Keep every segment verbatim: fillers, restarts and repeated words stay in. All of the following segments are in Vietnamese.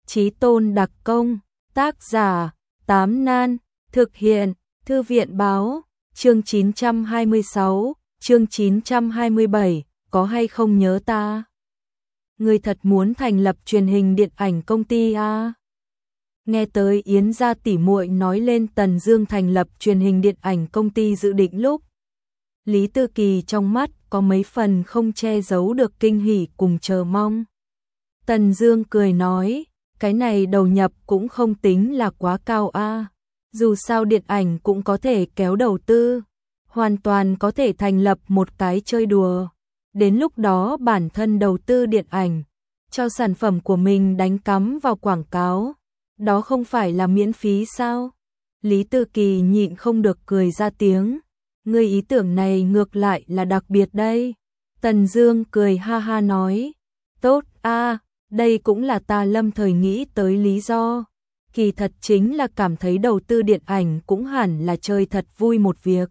Chí tôn đặc công, tác giả, Tám Nan, thực hiện, Thư viện báo, chương chín trăm hai mươi sáu, chương chín trăm hai mươi bảy, có hay không nhớ ta? Ngươi thật muốn thành lập truyền hình điện ảnh công ty à? Nghe tới Yến gia tỷ muội nói lên Tần Dương thành lập truyền hình điện ảnh công ty dự định lúc, Lý Tư Kỳ trong mắt có mấy phần không che giấu được kinh hỉ cùng chờ mong. Tần Dương cười nói, cái này đầu nhập cũng không tính là quá cao a, dù sao điện ảnh cũng có thể kéo đầu tư, hoàn toàn có thể thành lập một cái chơi đùa. Đến lúc đó bản thân đầu tư điện ảnh, cho sản phẩm của mình đánh cắm vào quảng cáo, đó không phải là miễn phí sao? Lý Tư Kỳ nhịn không được cười ra tiếng, ngươi ý tưởng này ngược lại là đặc biệt đây. Tần Dương cười ha ha nói, tốt a, đây cũng là ta lâm thời nghĩ tới lý do. Kỳ thật chính là cảm thấy đầu tư điện ảnh cũng hẳn là chơi thật vui một việc.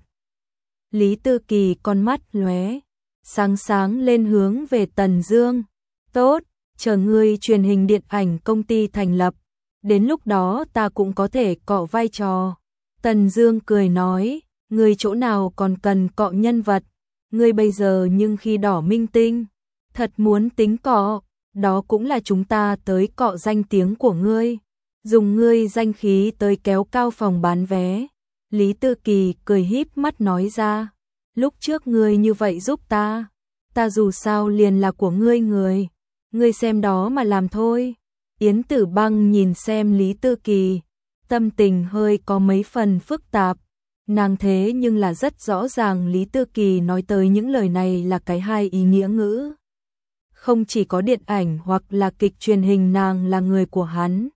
Lý Tư Kỳ con mắt lóe sáng sáng lên hướng về Tần Dương. Tốt, chờ ngươi truyền hình điện ảnh công ty thành lập, đến lúc đó ta cũng có thể cọ vai trò. Tần Dương cười nói, ngươi chỗ nào còn cần cọ nhân vật, ngươi bây giờ nhưng khi đỏ minh tinh, thật muốn tính cọ, đó cũng là chúng ta tới cọ danh tiếng của ngươi, dùng ngươi danh khí tới kéo cao phòng bán vé. Lý Tư Kỳ cười híp mắt nói ra, lúc trước ngươi như vậy giúp ta, ta dù sao liền là của ngươi người, ngươi xem đó mà làm thôi. Yến Tử Băng nhìn xem Lý Tư Kỳ, tâm tình hơi có mấy phần phức tạp, nàng thế nhưng là rất rõ ràng Lý Tư Kỳ nói tới những lời này là cái hai ý nghĩa ngữ. Không chỉ có điện ảnh hoặc là kịch truyền hình nàng là người của hắn,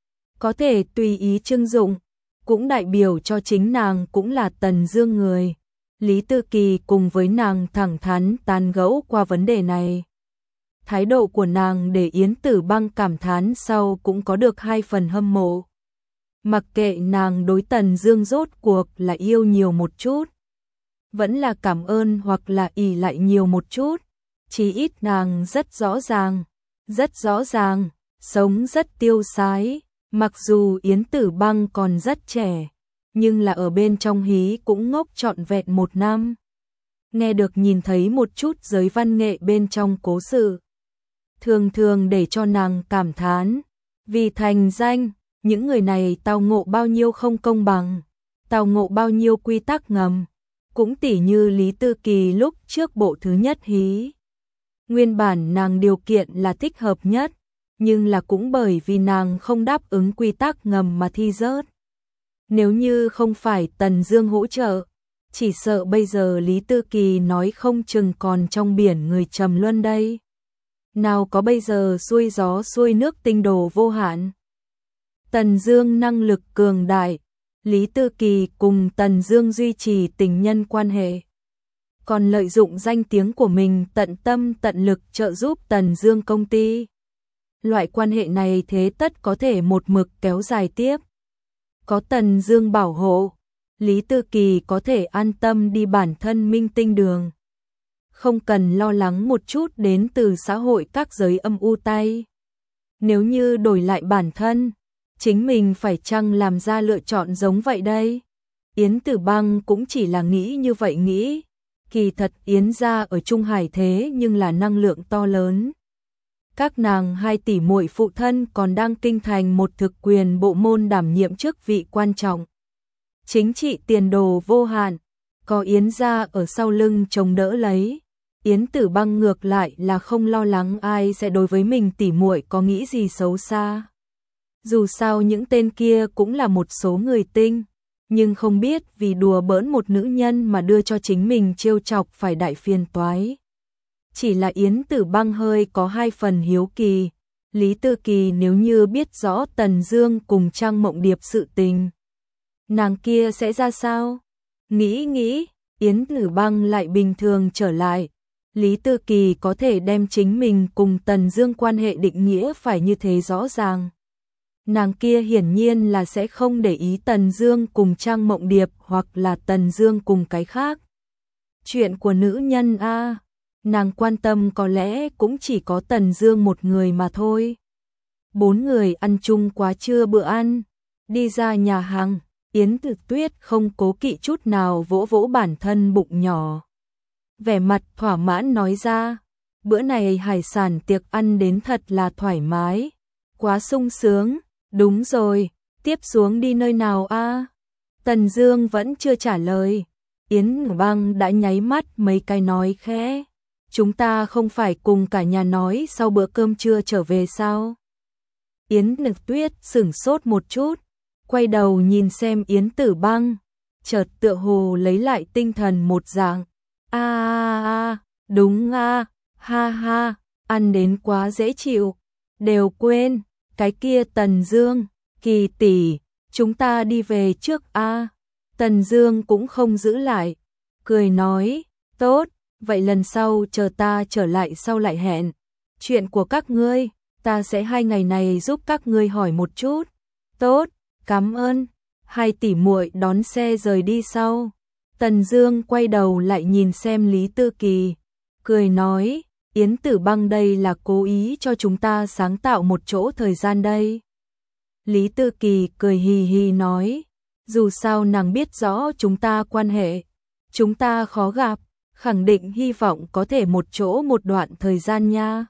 có thể tùy ý trưng dụng, cũng đại biểu cho chính nàng cũng là Tần Dương người. Lý Tư Kỳ cùng với nàng thẳng thắn tán gẫu qua vấn đề này. Thái độ của nàng để Yến Tử Băng cảm thán sau cũng có được hai phần hâm mộ. Mặc kệ nàng đối Tần Dương rốt cuộc là yêu nhiều một chút, vẫn là cảm ơn hoặc là ỷ lại nhiều một chút, chí ít nàng rất rõ ràng, rất rõ ràng, sống rất tiêu sái. Mặc dù Yến Tử Băng còn rất trẻ, nhưng là ở bên trong hí cũng ngốc trọn vẹn một năm. Nghe được nhìn thấy một chút giới văn nghệ bên trong cố sự, thường thường để cho nàng cảm thán, vì thành danh, những người này tao ngộ bao nhiêu không công bằng, tao ngộ bao nhiêu quy tắc ngầm, cũng tỉ như Lý Tư Kỳ lúc trước bộ thứ nhất hí. Nguyên bản nàng điều kiện là thích hợp nhất, nhưng là cũng bởi vì nàng không đáp ứng quy tắc ngầm mà thi rớt. Nếu như không phải Tần Dương hỗ trợ, chỉ sợ bây giờ Lý Tư Kỳ nói không chừng còn trong biển người trầm luân đây. Nào có bây giờ xuôi gió xuôi nước tinh đồ vô hạn. Tần Dương năng lực cường đại, Lý Tư Kỳ cùng Tần Dương duy trì tình nhân quan hệ, còn lợi dụng danh tiếng của mình tận tâm tận lực trợ giúp Tần Dương công ty. Loại quan hệ này thế tất có thể một mực kéo dài tiếp. Có Tần Dương bảo hộ, Lý Tư Kỳ có thể an tâm đi bản thân minh tinh đường, không cần lo lắng một chút đến từ xã hội các giới âm u tay. Nếu như đổi lại bản thân, chính mình phải chăng làm ra lựa chọn giống vậy đây? Yến Tử Băng cũng chỉ là nghĩ như vậy nghĩ, kỳ thật Yến gia ở Trung Hải thế nhưng là năng lượng to lớn. Các nàng hai tỷ muội phụ thân còn đang kinh thành một thực quyền bộ môn đảm nhiệm chức vị quan trọng. Chính trị tiền đồ vô hạn, có Yến gia ở sau lưng chống đỡ lấy. Yến Tử Băng ngược lại là không lo lắng ai sẽ đối với mình tỷ muội có nghĩ gì xấu xa. Dù sao những tên kia cũng là một số người tinh, nhưng không biết vì đùa bỡn một nữ nhân mà đưa cho chính mình trêu chọc phải đại phiền toái. Chỉ là Yến Tử Băng hơi có hai phần hiếu kỳ, Lý Tư Kỳ nếu như biết rõ Tần Dương cùng Trang Mộng Điệp sự tình, nàng kia sẽ ra sao? Nghĩ nghĩ, Yến Tử Băng lại bình thường trở lại. Lý Tư Kỳ có thể đem chính mình cùng Tần Dương quan hệ định nghĩa phải như thế rõ ràng. Nàng kia hiển nhiên là sẽ không để ý Tần Dương cùng Trang Mộng Điệp hoặc là Tần Dương cùng cái khác. Chuyện của nữ nhân a, nàng quan tâm có lẽ cũng chỉ có Tần Dương một người mà thôi. bốn người ăn chung quá trưa bữa ăn, đi ra nhà hàng, Yến Tử Tuyết không cố kỵ chút nào vỗ vỗ bản thân bụng nhỏ. Vẻ mặt thỏa mãn nói ra, bữa này hải sản tiệc ăn đến thật là thoải mái, quá sung sướng, đúng rồi, tiếp xuống đi nơi nào a? Tần Dương vẫn chưa trả lời, Yến Băng đã nháy mắt mấy cái nói khẽ, chúng ta không phải cùng cả nhà nói sau bữa cơm trưa trở về sao? Yến Nực Tuyết sửng sốt một chút, quay đầu nhìn xem Yến Tử Băng, chợt tựa hồ lấy lại tinh thần một dạng. A a a, đúng a, ha ha, ăn đến quá dễ chịu, đều quên, cái kia Tần Dương, Kỳ tỷ, chúng ta đi về trước a. Tần Dương cũng không giữ lại, cười nói, tốt, vậy lần sau chờ ta trở lại sau lại hẹn. Chuyện của các ngươi, ta sẽ hai ngày này giúp các ngươi hỏi một chút. Tốt, cảm ơn. Hai tỷ muội đón xe rời đi sau. Tần Dương quay đầu lại nhìn xem Lý Tư Kỳ, cười nói, Yến Tử Băng đây là cố ý cho chúng ta sáng tạo một chỗ thời gian đây. Lý Tư Kỳ cười hì hì nói, dù sao nàng biết rõ chúng ta quan hệ, chúng ta khó gặp, khẳng định hy vọng có thể một chỗ một đoạn thời gian nha.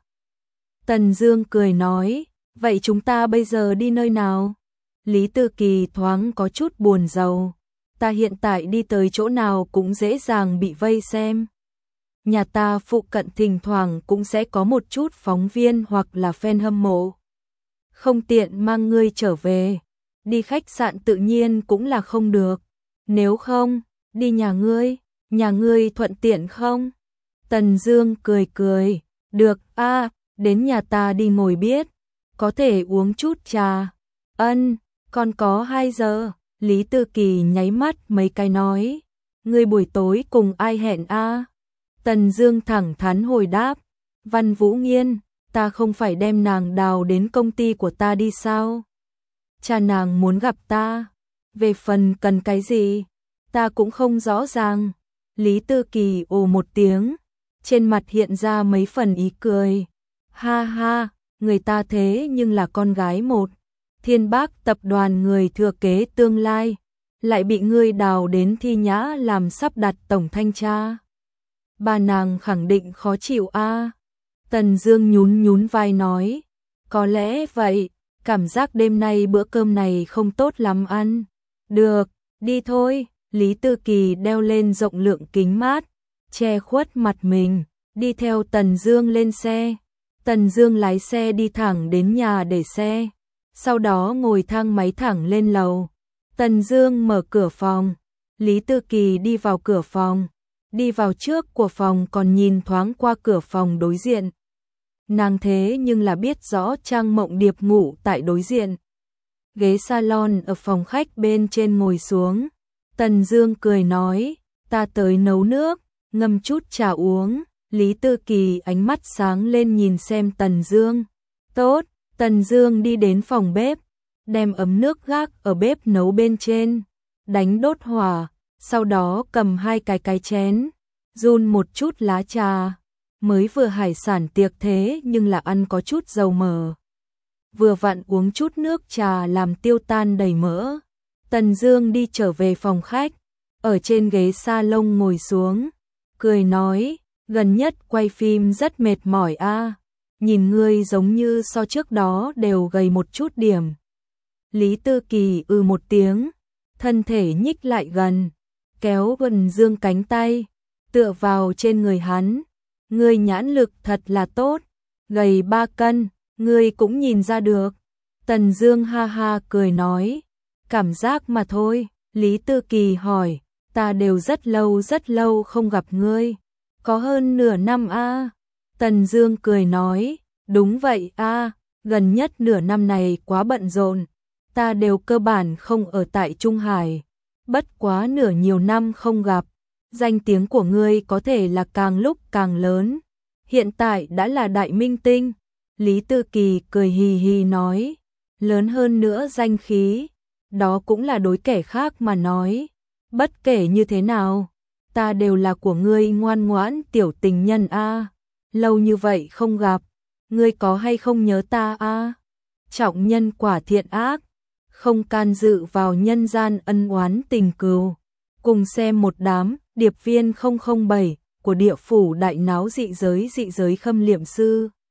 Tần Dương cười nói, vậy chúng ta bây giờ đi nơi nào? Lý Tư Kỳ thoáng có chút buồn rầu, ta hiện tại đi tới chỗ nào cũng dễ dàng bị vây xem. Nhà ta phụ cận thỉnh thoảng cũng sẽ có một chút phóng viên hoặc là fan hâm mộ. Không tiện mang ngươi trở về, đi khách sạn tự nhiên cũng là không được. Nếu không, đi nhà ngươi, nhà ngươi thuận tiện không? Tần Dương cười cười, được a, đến nhà ta đi ngồi biết, có thể uống chút trà. Ân, còn có hai giờ. Lý Tư Kỳ nháy mắt mấy cái nói, ngươi buổi tối cùng ai hẹn a? Tần Dương thẳng thắn hồi đáp, Văn Vũ Nghiên, ta không phải đem nàng đào đến công ty của ta đi sao? Cha nàng muốn gặp ta, về phần cần cái gì, ta cũng không rõ ràng. Lý Tư Kỳ ồ một tiếng, trên mặt hiện ra mấy phần ý cười. Ha ha, người ta thế nhưng là con gái một Thiên Bác tập đoàn người thừa kế tương lai, lại bị ngươi đào đến Thi Nhã làm sắp đặt tổng thanh tra. Bà nàng khẳng định khó chịu a. Tần Dương nhún nhún vai nói, có lẽ vậy, cảm giác đêm nay bữa cơm này không tốt lắm ăn. Được, đi thôi. Lý Tư Kỳ đeo lên rộng lượng kính mát, che khuất mặt mình, đi theo Tần Dương lên xe. Tần Dương lái xe đi thẳng đến nhà để xe, sau đó ngồi thang máy thẳng lên lầu. Tần Dương mở cửa phòng, Lý Tư Kỳ đi vào cửa phòng, đi vào trước của phòng còn nhìn thoáng qua cửa phòng đối diện. Nàng thế nhưng là biết rõ Trang Mộng Điệp ngủ tại đối diện. Ghế salon ở phòng khách bên trên ngồi xuống. Tần Dương cười nói, ta tới nấu nước, ngâm chút trà uống. Lý Tư Kỳ ánh mắt sáng lên nhìn xem Tần Dương. Tốt, Tần Dương đi đến phòng bếp, đem ấm nước gác ở bếp nấu bên trên, đánh đốt hỏa, sau đó cầm hai cái cái chén, run một chút lá trà. Mới vừa hải sản tiệc thế nhưng là ăn có chút dầu mỡ. Vừa vặn uống chút nước trà làm tiêu tan đầy mỡ. Tần Dương đi trở về phòng khách, ở trên ghế salon ngồi xuống, cười nói, gần nhất quay phim rất mệt mỏi a, nhìn ngươi giống như so trước đó đều gầy một chút điểm. Lý Tư Kỳ ư một tiếng, thân thể nhích lại gần, kéo Tần Dương cánh tay, tựa vào trên người hắn. Ngươi nhãn lực thật là tốt, gầy ba cân, ngươi cũng nhìn ra được. Tần Dương ha ha cười nói, cảm giác mà thôi. Lý Tư Kỳ hỏi, ta đều rất lâu rất lâu không gặp ngươi, có hơn nửa năm a. Tần Dương cười nói, đúng vậy a, gần nhất nửa năm này quá bận rộn, ta đều cơ bản không ở tại Trung Hải, bất quá nửa nhiều năm không gặp, danh tiếng của ngươi có thể là càng lúc càng lớn, hiện tại đã là đại minh tinh. Lý Tư Kỳ cười hì hì nói, lớn hơn nữa danh khí, đó cũng là đối kẻ khác mà nói, bất kể như thế nào, ta đều là của ngươi ngoan ngoãn tiểu tình nhân a. Lâu như vậy không gặp, ngươi có hay không nhớ ta a? trọng nhân quả thiện ác, không can dự vào nhân gian ân oán tình cừu. Cùng xem một đám điệp viên không không bảy của địa phủ đại náo dị giới dị giới Khâm Liệm Sư.